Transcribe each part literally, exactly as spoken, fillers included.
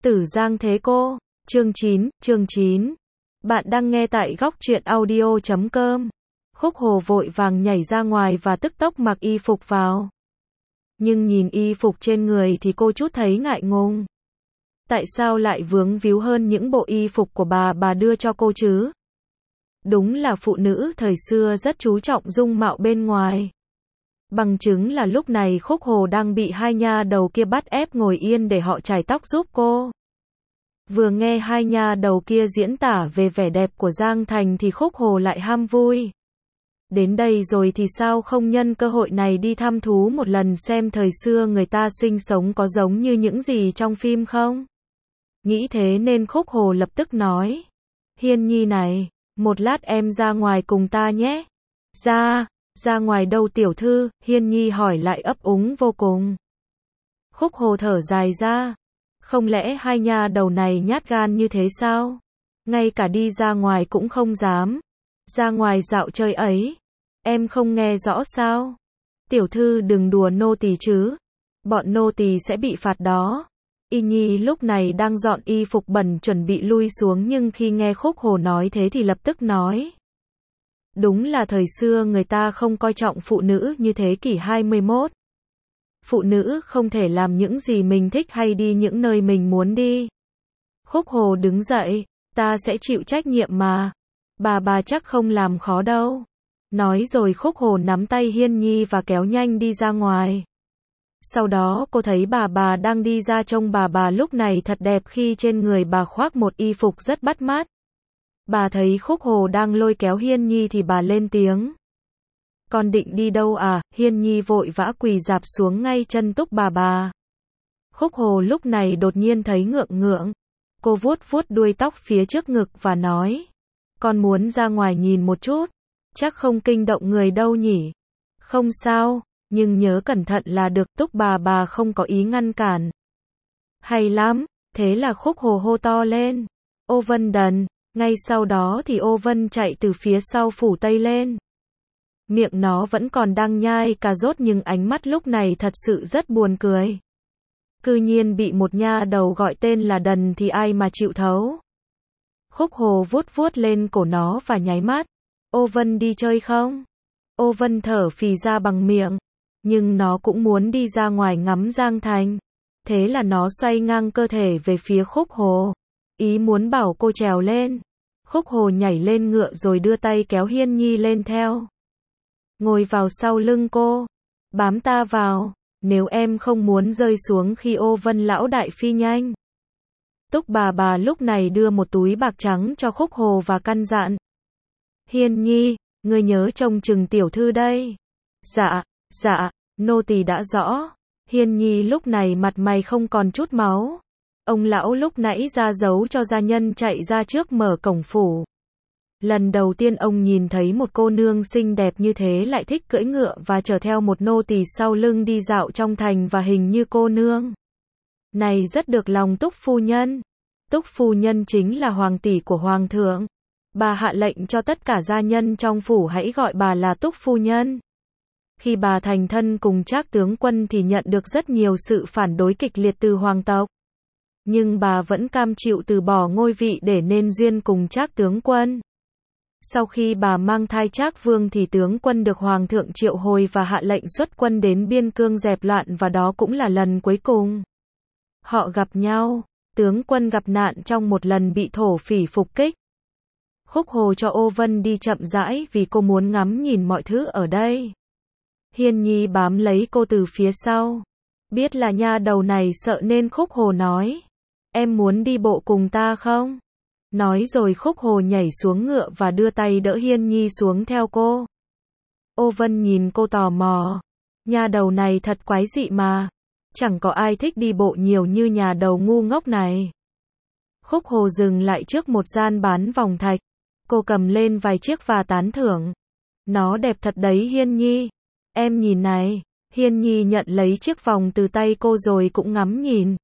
Tử Giang Thế Cô, chương chín, chương chín. Bạn đang nghe tại góc truyện audio chấm com. Khúc Hồ vội vàng nhảy ra ngoài và tức tốc mặc y phục vào. Nhưng nhìn y phục trên người thì cô chút thấy ngại ngùng. Tại sao lại vướng víu hơn những bộ y phục của bà bà đưa cho cô chứ? Đúng là phụ nữ thời xưa rất chú trọng dung mạo bên ngoài. Bằng chứng là lúc này Khúc Hồ đang bị hai nha đầu kia bắt ép ngồi yên để họ chải tóc giúp cô. Vừa nghe hai nha đầu kia diễn tả về vẻ đẹp của Giang Thành thì Khúc Hồ lại ham vui. Đến đây rồi thì sao không nhân cơ hội này đi thăm thú một lần xem thời xưa người ta sinh sống có giống như những gì trong phim không? Nghĩ thế nên Khúc Hồ lập tức nói. Hiên Nhi này, một lát em ra ngoài cùng ta nhé. Ra, ra ngoài đâu tiểu thư? Hiên Nhi hỏi lại ấp úng vô cùng. Khúc Hồ thở dài ra. Không lẽ hai nha đầu này nhát gan như thế sao? Ngay cả đi ra ngoài cũng không dám. Ra ngoài dạo chơi ấy. Em không nghe rõ sao? Tiểu thư đừng đùa nô tỳ chứ. Bọn nô tỳ sẽ bị phạt đó. Y Nhi lúc này đang dọn y phục bẩn chuẩn bị lui xuống nhưng khi nghe Khúc Hồ nói thế thì lập tức nói. Đúng là thời xưa người ta không coi trọng phụ nữ như thế kỷ hai mươi mốt. Phụ nữ không thể làm những gì mình thích hay đi những nơi mình muốn đi. Khúc Hồ đứng dậy, ta sẽ chịu trách nhiệm mà. Bà bà chắc không làm khó đâu. Nói rồi Khúc Hồ nắm tay Hiên Nhi và kéo nhanh đi ra ngoài. Sau đó cô thấy bà bà đang đi ra trông bà bà lúc này thật đẹp khi trên người bà khoác một y phục rất bắt mắt. Bà thấy Khúc Hồ đang lôi kéo Hiên Nhi thì bà lên tiếng. Con định đi đâu à? Hiên Nhi vội vã quỳ rạp xuống ngay chân Túc bà bà. Khúc Hồ lúc này đột nhiên thấy ngượng ngượng. Cô vuốt vuốt đuôi tóc phía trước ngực và nói. Con muốn ra ngoài nhìn một chút. Chắc không kinh động người đâu nhỉ? Không sao, nhưng nhớ cẩn thận là được. Túc bà bà không có ý ngăn cản. Hay lắm, thế là Khúc Hồ hô to lên. Ô Vân Đần, ngay sau đó thì Ô Vân chạy từ phía sau phủ tây lên. Miệng nó vẫn còn đang nhai cà rốt nhưng ánh mắt lúc này thật sự rất buồn cười. Cư nhiên bị một nha đầu gọi tên là Đần thì ai mà chịu thấu. Khúc Hồ vuốt vuốt lên cổ nó và nháy mắt. Ô Vân đi chơi không? Ô Vân thở phì ra bằng miệng. Nhưng nó cũng muốn đi ra ngoài ngắm Giang Thành. Thế là nó xoay ngang cơ thể về phía Khúc Hồ. Ý muốn bảo cô trèo lên. Khúc Hồ nhảy lên ngựa rồi đưa tay kéo Hiên Nhi lên theo. Ngồi vào sau lưng cô. Bám ta vào. Nếu em không muốn rơi xuống khi Ô Vân lão đại phi nhanh. Túc bà bà lúc này đưa một túi bạc trắng cho Khúc Hồ và căn dặn. Hiên Nhi, ngươi nhớ trông chừng tiểu thư đây. Dạ, dạ, nô tỳ đã rõ. Hiên Nhi lúc này mặt mày không còn chút máu. Ông lão lúc nãy ra dấu cho gia nhân chạy ra trước mở cổng phủ. Lần đầu tiên ông nhìn thấy một cô nương xinh đẹp như thế lại thích cưỡi ngựa và chở theo một nô tỳ sau lưng đi dạo trong thành và hình như cô nương này rất được lòng Túc phu nhân. Túc phu nhân chính là hoàng tỷ của hoàng thượng. Bà hạ lệnh cho tất cả gia nhân trong phủ hãy gọi bà là Túc phu nhân. Khi bà thành thân cùng Trác tướng quân thì nhận được rất nhiều sự phản đối kịch liệt từ hoàng tộc. Nhưng bà vẫn cam chịu từ bỏ ngôi vị để nên duyên cùng Trác tướng quân. Sau khi bà mang thai Trác vương thì tướng quân được hoàng thượng triệu hồi và hạ lệnh xuất quân đến biên cương dẹp loạn và đó cũng là lần cuối cùng họ gặp nhau. Tướng quân gặp nạn trong một lần bị thổ phỉ phục kích. Khúc Hồ cho Ô Vân đi chậm rãi vì cô muốn ngắm nhìn mọi thứ ở đây. Hiên Nhi bám lấy cô từ phía sau. Biết là nha đầu này sợ nên Khúc Hồ nói. Em muốn đi bộ cùng ta không? Nói rồi Khúc Hồ nhảy xuống ngựa và đưa tay đỡ Hiên Nhi xuống theo cô. Ô Vân nhìn cô tò mò. Nha đầu này thật quái dị mà. Chẳng có ai thích đi bộ nhiều như nhà đầu ngu ngốc này. Khúc Hồ dừng lại trước một gian bán vòng thạch. Cô cầm lên vài chiếc và tán thưởng. Nó đẹp thật đấy Hiên Nhi. Em nhìn này. Hiên Nhi nhận lấy chiếc vòng từ tay cô rồi cũng ngắm nhìn.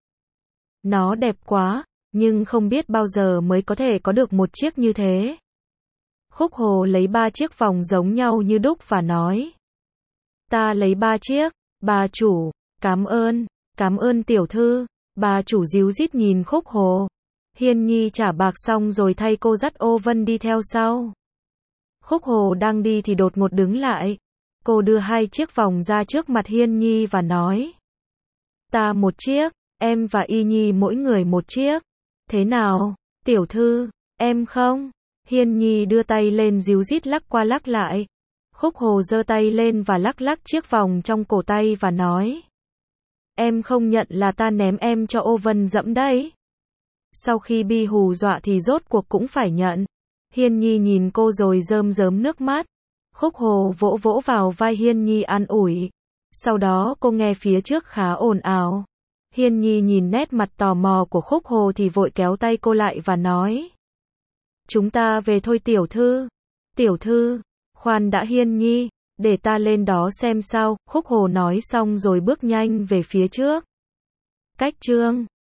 Nó đẹp quá, nhưng không biết bao giờ mới có thể có được một chiếc như thế. Khúc Hồ lấy ba chiếc vòng giống nhau như đúc và nói. Ta lấy ba chiếc. Bà chủ, cảm ơn, cảm ơn tiểu thư. Bà chủ díu dít nhìn Khúc Hồ. Hiên Nhi trả bạc xong rồi thay cô dắt Ô Vân đi theo sau. Khúc Hồ đang đi thì đột ngột đứng lại. Cô đưa hai chiếc vòng ra trước mặt Hiên Nhi và nói. Ta một chiếc, em và Y Nhi mỗi người một chiếc. Thế nào, tiểu thư, em không? Hiên Nhi đưa tay lên díu dít lắc qua lắc lại. Khúc Hồ giơ tay lên và lắc lắc chiếc vòng trong cổ tay và nói. Em không nhận là ta ném em cho Ô Vân dẫm đấy. Sau khi bị hù dọa thì rốt cuộc cũng phải nhận. Hiên Nhi nhìn cô rồi rơm rớm nước mắt. Khúc Hồ vỗ vỗ vào vai Hiên Nhi an ủi. Sau đó cô nghe phía trước khá ồn ào. Hiên Nhi nhìn nét mặt tò mò của Khúc Hồ thì vội kéo tay cô lại và nói. Chúng ta về thôi tiểu thư. Tiểu thư, khoan đã Hiên Nhi, để ta lên đó xem sao. Khúc Hồ nói xong rồi bước nhanh về phía trước. Cách chương